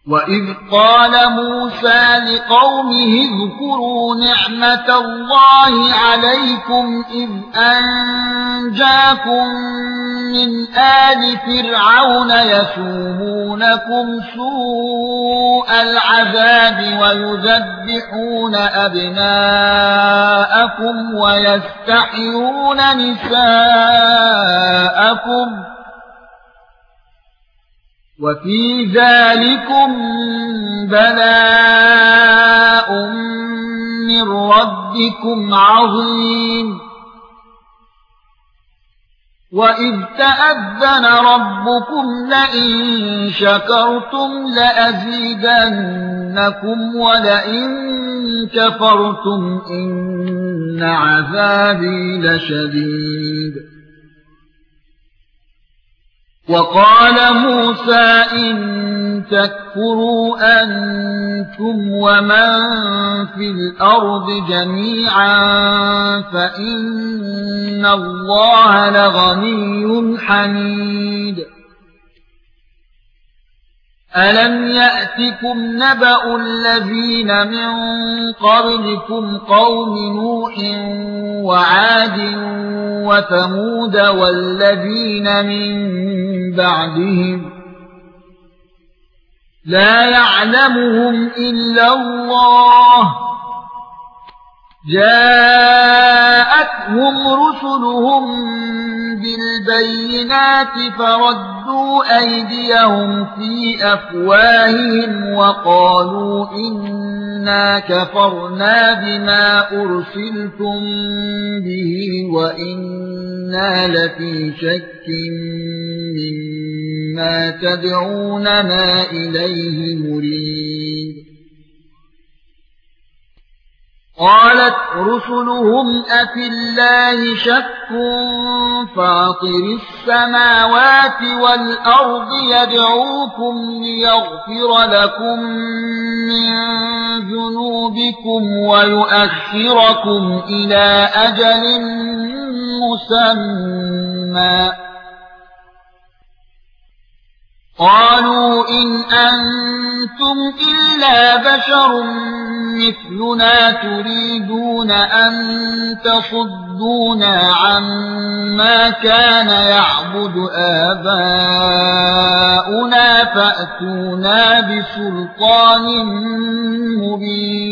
وَإِذْ قَالَ مُوسَى لِقَوْمِهِ اذْكُرُوا نِعْمَةَ اللَّهِ عَلَيْكُمْ إِذْ أَنْجَاكُمْ مِنْ آلِ فِرْعَوْنَ يَسُومُونَكُمْ سُوءَ الْعَذَابِ وَيُذَبِّحُونَ أَبْنَاءَكُمْ وَيَسْتَحْيُونَ نِسَاءَكُمْ وَفِي ذَلِكُمْ بَلَاءٌ مِّن رَّبِّكُمْ عَظِيمٌ وَإِذْ تَأَذَّنَ رَبُّكُمْ لَئِن شَكَرْتُمْ لَأَزِيدَنَّكُمْ وَلَئِن كَفَرْتُمْ إِنَّ عَذَابِي لَشَدِيدٌ وَقَالَ مُوسَى إِن تَكْفُرُوا أَنتُمْ وَمَن فِي الْأَرْضِ جَمِيعًا فَإِنَّ اللَّهَ لَغَنِيٌّ حَمِيدٌ أَلَمْ يَأْتِكُمْ نَبَأُ الَّذِينَ مِن قَبْلِكُمْ قَوْمِ نُوحٍ وَعَادٍ وَثَمُودَ وَالَّذِينَ مِن بَعْدِهِمْ لَا يَعْلَمُهُمْ إِلَّا اللَّهُ جاءتهم رسلهم بالبينات فردوا أيديهم في أفواههم وقالوا إنا كفرنا بما أرسلتم به وإنا لفي شك مما تدعوننا إليه مريب قالت رسلهم أفي الله شك فاطر السماوات والأرض يدعوكم ليغفر لكم من ذنوبكم ويؤخركم إلى أجل مسمى قالوا إن أنتم إلا بشر مثلنا تريدون أن تصدونا عما كان يعبد آباؤنا فأتونا بسلطان مبين